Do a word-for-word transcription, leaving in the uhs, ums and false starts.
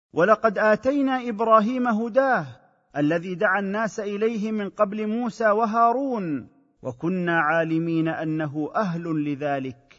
ولقد آتينا إبراهيم هداه الذي دعا الناس إليه من قبل موسى وهارون، وكنا عالمين أنه أهل لذلك.